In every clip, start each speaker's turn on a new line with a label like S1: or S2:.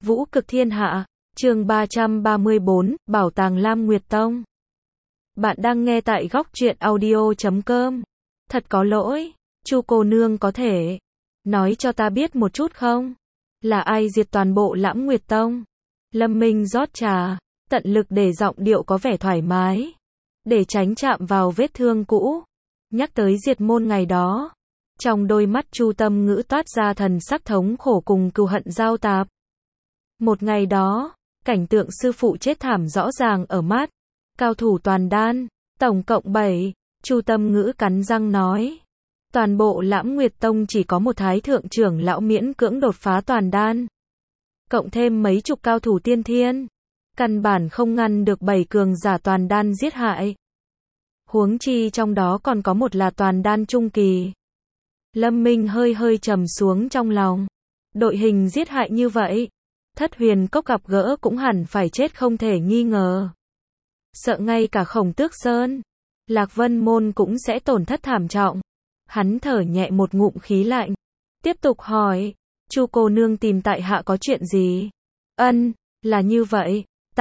S1: Vũ Cực Thiên Hạ, chương 334, Bảo tàng Lam Nguyệt Tông. Bạn đang nghe tại góc truyện audio.com. Thật có lỗi, Chu cô nương có thể nói cho ta biết một chút không? Là ai diệt toàn bộ Lãm Nguyệt Tông? Lâm Minh rót trà, tận lực để giọng điệu có vẻ thoải mái, để tránh chạm vào vết thương cũ. Nhắc tới diệt môn ngày đó, trong đôi mắt Chu Tâm Ngữ toát ra thần sắc thống khổ cùng cừu hận giao tạp. Một ngày đó, cảnh tượng sư phụ chết thảm rõ ràng ở mắt. Cao thủ toàn đan, tổng cộng 7, Chu Tâm Ngữ cắn răng nói. Toàn bộ Lãm Nguyệt Tông chỉ có một thái thượng trưởng lão miễn cưỡng đột phá toàn đan. Cộng thêm mấy chục cao thủ tiên thiên, căn bản không ngăn được 7 cường giả toàn đan giết hại. Huống chi trong đó còn có một là toàn đan trung kỳ. Lâm Minh hơi trầm xuống trong lòng. Đội hình giết hại như vậy, Thất Huyền Cốc gặp gỡ cũng hẳn phải chết không thể nghi ngờ. Sợ ngay cả Khổng Tước Sơn, Lạc Vân Môn cũng sẽ tổn thất thảm trọng. Hắn thở nhẹ một ngụm khí lạnh, tiếp tục hỏi, Chu cô nương tìm tại hạ có chuyện gì? Là như vậy,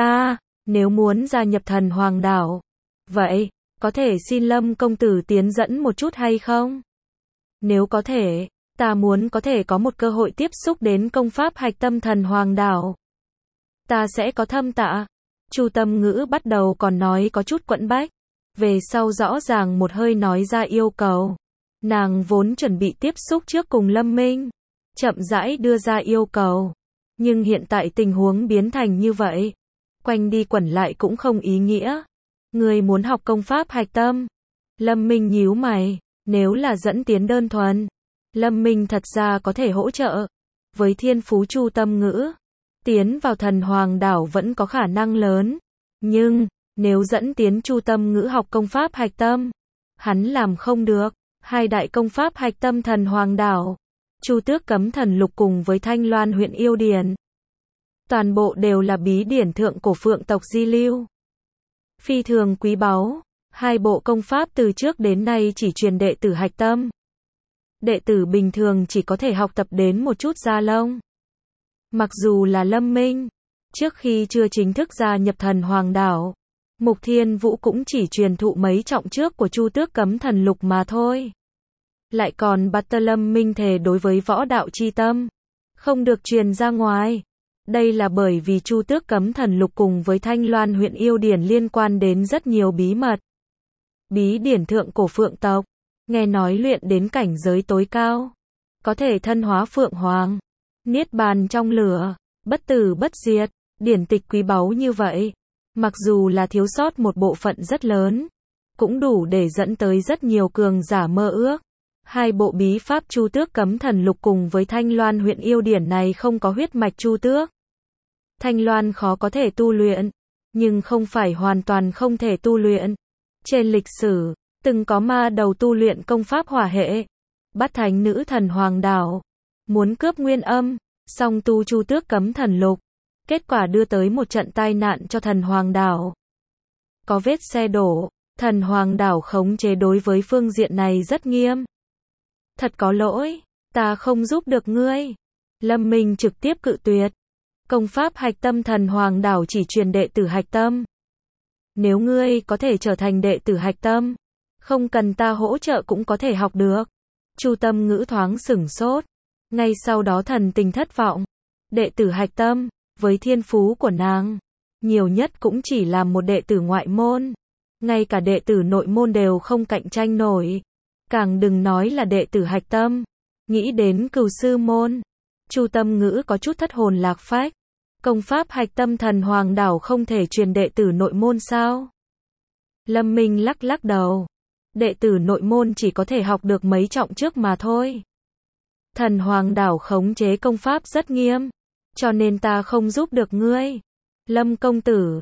S1: nếu muốn gia nhập Thần Hoàng Đảo, vậy, có thể xin Lâm công tử tiến dẫn một chút hay không? Nếu có thể, ta muốn có thể có một cơ hội tiếp xúc đến công pháp hạch tâm Thần Hoàng Đảo. Ta sẽ có thâm tạ. Chu Tâm Ngữ bắt đầu còn nói có chút quẫn bách, về sau rõ ràng một hơi nói ra yêu cầu. Nàng vốn chuẩn bị tiếp xúc trước cùng Lâm Minh, chậm rãi đưa ra yêu cầu. Nhưng hiện tại tình huống biến thành như vậy, quanh đi quẩn lại cũng không ý nghĩa. Người muốn học công pháp hạch tâm. Lâm Minh nhíu mày, nếu là dẫn tiến đơn thuần, Lâm Minh thật ra có thể hỗ trợ. Với thiên phú Chu Tâm Ngữ, tiến vào Thần Hoàng Đảo vẫn có khả năng lớn. Nhưng, nếu dẫn tiến Chu Tâm Ngữ học công pháp hạch tâm, hắn làm không được. Hai đại công pháp hạch tâm Thần Hoàng Đảo, Chu Tước Cấm Thần Lục cùng với Thanh Loan huyện Yêu Điển, toàn bộ đều là bí điển thượng cổ phượng tộc di lưu. Phi thường quý báu, hai bộ công pháp từ trước đến nay chỉ truyền đệ tử hạch tâm. Đệ tử bình thường chỉ có thể học tập đến một chút da lông. Mặc dù là Lâm Minh, trước khi chưa chính thức gia nhập Thần Hoàng Đảo, Mục Thiên Vũ cũng chỉ truyền thụ mấy trọng trước của Chu Tước Cấm Thần Lục mà thôi. Lại còn bắt Lâm Minh thề đối với võ đạo chi tâm, không được truyền ra ngoài. Đây là bởi vì Chu Tước Cấm Thần Lục cùng với Thanh Loan huyện Yêu Điển liên quan đến rất nhiều bí mật. Bí điển thượng cổ phượng tộc, nghe nói luyện đến cảnh giới tối cao, có thể thân hóa phượng hoàng, niết bàn trong lửa, bất tử bất diệt. Điển tịch quý báu như vậy, mặc dù là thiếu sót một bộ phận rất lớn, cũng đủ để dẫn tới rất nhiều cường giả mơ ước. Hai bộ bí pháp Chu Tước Cấm Thần Lục cùng với Thanh Loan huyện Yêu Điển này không có huyết mạch Chu Tước. Thanh Loan khó có thể tu luyện, nhưng không phải hoàn toàn không thể tu luyện. Trên lịch sử, từng có ma đầu tu luyện công pháp hỏa hệ, bắt thánh nữ Thần Hoàng Đảo, muốn cướp nguyên âm, song tu Chu Tước Cấm Thần Lục. Kết quả đưa tới một trận tai nạn cho Thần Hoàng Đảo. Có vết xe đổ, Thần Hoàng Đảo khống chế đối với phương diện này rất nghiêm. Thật có lỗi, ta không giúp được ngươi. Lâm Minh trực tiếp cự tuyệt. Công pháp hạch tâm Thần Hoàng Đảo chỉ truyền đệ tử hạch tâm. Nếu ngươi có thể trở thành đệ tử hạch tâm, không cần ta hỗ trợ cũng có thể học được. Chu Tâm Ngữ thoáng sửng sốt. Ngay sau đó thần tình thất vọng. Đệ tử hạch tâm, với thiên phú của nàng, nhiều nhất cũng chỉ là một đệ tử ngoại môn. Ngay cả đệ tử nội môn đều không cạnh tranh nổi. Càng đừng nói là đệ tử hạch tâm. Nghĩ đến Cửu Sư Môn, Chu Tâm Ngữ có chút thất hồn lạc phách. Công pháp hạch tâm Thần Hoàng Đảo không thể truyền đệ tử nội môn sao? Lâm Minh lắc đầu. Đệ tử nội môn chỉ có thể học được mấy trọng trước mà thôi. Thần Hoàng Đảo khống chế công pháp rất nghiêm, cho nên ta không giúp được ngươi. Lâm công tử,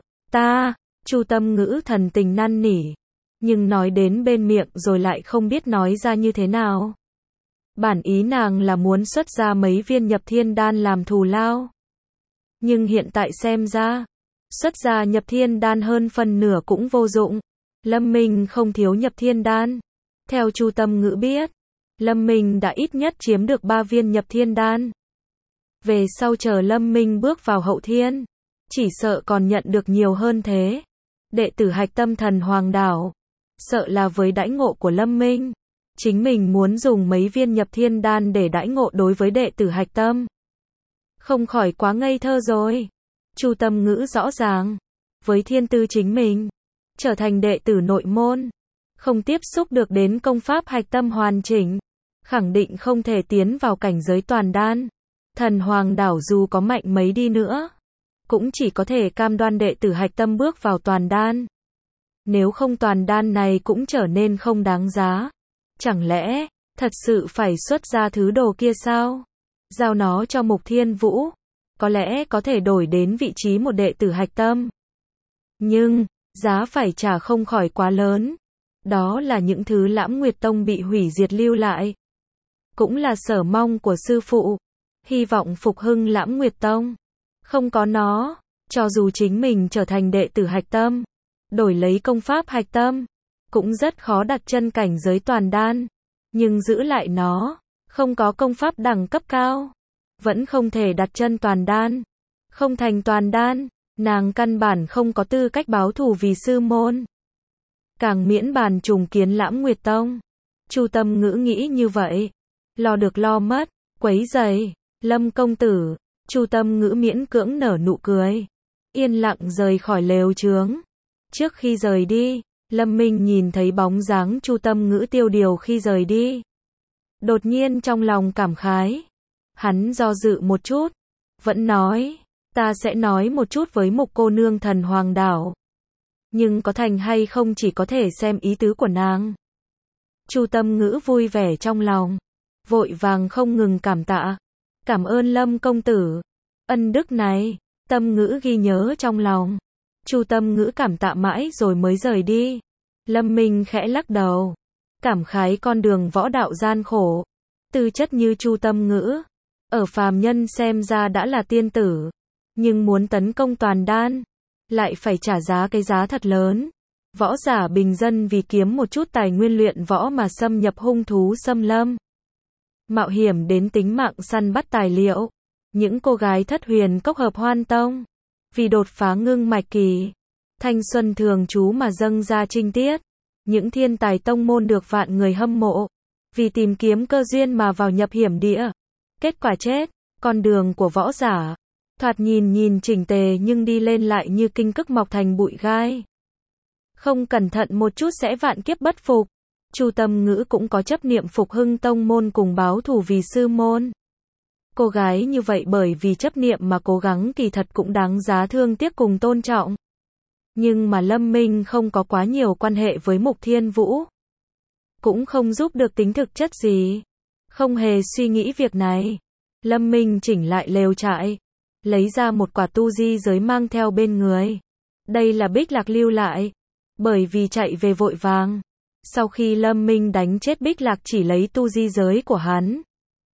S1: Chu Tâm Ngữ thần tình năn nỉ, nhưng nói đến bên miệng rồi lại không biết nói ra như thế nào. Bản ý nàng là muốn xuất ra mấy viên nhập thiên đan làm thù lao. Nhưng hiện tại xem ra, xuất ra nhập thiên đan hơn phần nửa cũng vô dụng. Lâm Minh không thiếu nhập thiên đan. Theo Chu Tâm Ngữ biết, Lâm Minh đã ít nhất chiếm được 3 viên nhập thiên đan. Về sau chờ Lâm Minh bước vào hậu thiên, chỉ sợ còn nhận được nhiều hơn thế. Đệ tử hạch tâm thần hoàng đảo, sợ là với đãi ngộ của Lâm Minh, chính mình muốn dùng mấy viên nhập thiên đan để đãi ngộ đối với đệ tử hạch tâm. Không khỏi quá ngây thơ rồi. Chu Tâm Ngữ rõ ràng, với thiên tư chính mình, trở thành đệ tử nội môn, không tiếp xúc được đến công pháp hạch tâm hoàn chỉnh, khẳng định không thể tiến vào cảnh giới toàn đan. Thần hoàng đảo dù có mạnh mấy đi nữa, cũng chỉ có thể cam đoan đệ tử hạch tâm bước vào toàn đan. Nếu không toàn đan này cũng trở nên không đáng giá. Chẳng lẽ, thật sự phải xuất ra thứ đồ kia sao? Giao nó cho Mục Thiên Vũ, có lẽ có thể đổi đến vị trí một đệ tử hạch tâm. Nhưng, giá phải trả không khỏi quá lớn. Đó là những thứ Lãm Nguyệt Tông bị hủy diệt lưu lại. Cũng là sở mong của sư phụ. Hy vọng phục hưng Lãm Nguyệt Tông. Không có nó, cho dù chính mình trở thành đệ tử hạch tâm, đổi lấy công pháp hạch tâm, cũng rất khó đặt chân cảnh giới toàn đan. Nhưng giữ lại nó, không có công pháp đẳng cấp cao, vẫn không thể đặt chân toàn đan. Không thành toàn đan, nàng căn bản không có tư cách báo thù vì sư môn. Càng miễn bàn trùng kiến Lãm Nguyệt Tông. Chu Tâm Ngữ nghĩ như vậy. Lo được lo mất, quấy rầy, Lâm công tử. Chu Tâm Ngữ miễn cưỡng nở nụ cười. Yên lặng rời khỏi lều chướng. Trước khi rời đi, Lâm Minh nhìn thấy bóng dáng Chu Tâm Ngữ tiêu điều khi rời đi. Đột nhiên trong lòng cảm khái. Hắn do dự một chút, vẫn nói, ta sẽ nói một chút với Mục cô nương thần hoàng đảo. Nhưng có thành hay không chỉ có thể xem ý tứ của nàng. Chu Tâm Ngữ vui vẻ trong lòng, vội vàng không ngừng cảm tạ. Cảm ơn Lâm công tử. Ân đức này, Tâm Ngữ ghi nhớ trong lòng. Chu Tâm Ngữ cảm tạ mãi rồi mới rời đi. Lâm Minh khẽ lắc đầu, cảm khái con đường võ đạo gian khổ. Tư chất như Chu Tâm Ngữ, ở phàm nhân xem ra đã là tiên tử, nhưng muốn tấn công toàn đan, lại phải trả giá cái giá thật lớn. Võ giả bình dân vì kiếm một chút tài nguyên luyện võ mà xâm nhập hung thú xâm lâm, mạo hiểm đến tính mạng săn bắt tài liệu. Những cô gái thất huyền cốc hợp hoan tông, vì đột phá ngưng mạch kỳ, thanh xuân thường trú mà dâng ra trinh tiết. Những thiên tài tông môn được vạn người hâm mộ, vì tìm kiếm cơ duyên mà vào nhập hiểm địa. Kết quả chết. Con đường của võ giả, thoạt nhìn chỉnh tề nhưng đi lên lại như kinh cức mọc thành bụi gai. Không cẩn thận một chút sẽ vạn kiếp bất phục. Chu Tâm Ngữ cũng có chấp niệm phục hưng tông môn cùng báo thù vì sư môn. Cô gái như vậy bởi vì chấp niệm mà cố gắng kỳ thật cũng đáng giá thương tiếc cùng tôn trọng. Nhưng mà Lâm Minh không có quá nhiều quan hệ với Mục Thiên Vũ, cũng không giúp được tính thực chất gì. Không hề suy nghĩ việc này, Lâm Minh chỉnh lại lều trại, lấy ra một quả tu di giới mang theo bên người. Đây là Bích Lạc lưu lại, bởi vì chạy về vội vàng. Sau khi Lâm Minh đánh chết Bích Lạc chỉ lấy tu di giới của hắn,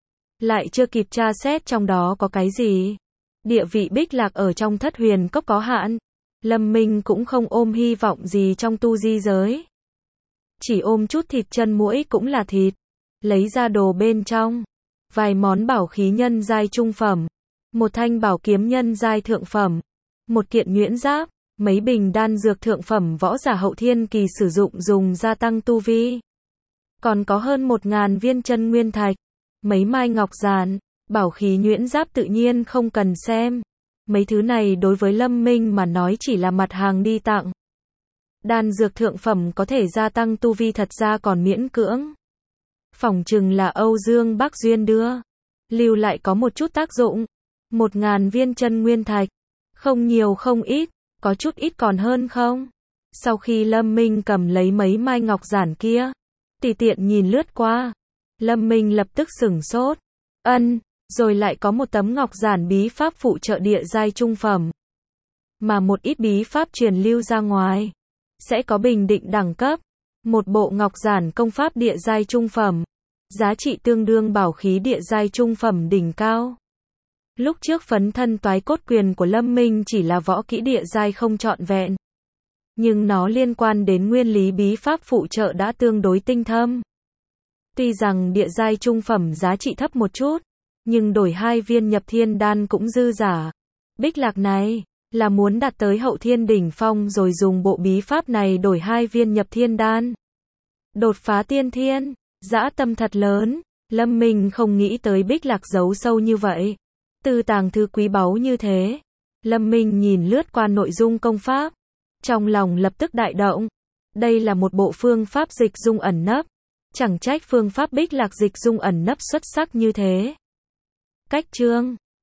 S1: lại chưa kịp tra xét trong đó có cái gì. Địa vị Bích Lạc ở trong Thất Huyền Cốc có hạn, Lâm Minh cũng không ôm hy vọng gì trong tu di giới. Chỉ ôm chút thịt chân muỗi cũng là thịt. Lấy ra đồ bên trong, vài món bảo khí nhân giai trung phẩm, một thanh bảo kiếm nhân giai thượng phẩm, một kiện nhuyễn giáp, mấy bình đan dược thượng phẩm võ giả hậu thiên kỳ sử dụng dùng gia tăng tu vi. Còn có hơn 1000 viên chân nguyên thạch, mấy mai ngọc giản, bảo khí nhuyễn giáp tự nhiên không cần xem. Mấy thứ này đối với Lâm Minh mà nói chỉ là mặt hàng đi tặng. Đan dược thượng phẩm có thể gia tăng tu vi thật ra còn miễn cưỡng. Phỏng chừng là Âu Dương Bác Duyên đưa, lưu lại có một chút tác dụng. 1000 viên chân nguyên thạch, không nhiều không ít, có chút ít còn hơn không? Sau khi Lâm Minh cầm lấy mấy mai ngọc giản kia, tùy tiện nhìn lướt qua, Lâm Minh lập tức sửng sốt. Rồi lại có một tấm ngọc giản bí pháp phụ trợ địa giai trung phẩm. Mà một ít bí pháp truyền lưu ra ngoài, sẽ có bình định đẳng cấp. Một bộ ngọc giản công pháp địa giai trung phẩm, giá trị tương đương bảo khí địa giai trung phẩm đỉnh cao. Lúc trước phấn thân toái cốt quyền của Lâm Minh chỉ là võ kỹ địa giai không trọn vẹn, nhưng nó liên quan đến nguyên lý bí pháp phụ trợ đã tương đối tinh thâm. Tuy rằng địa giai trung phẩm giá trị thấp một chút, nhưng đổi 2 viên nhập thiên đan cũng dư giả. Bích lạc này, là muốn đạt tới hậu thiên đỉnh phong rồi dùng bộ bí pháp này đổi 2 viên nhập thiên đan. Đột phá tiên thiên, dã tâm thật lớn. Lâm Minh không nghĩ tới Bích lạc giấu sâu như vậy. Tư tàng thư quý báu như thế. Lâm Minh nhìn lướt qua nội dung công pháp. Trong lòng lập tức đại động. Đây là một bộ phương pháp dịch dung ẩn nấp. Chẳng trách phương pháp Bích lạc dịch dung ẩn nấp xuất sắc như thế. Cách chương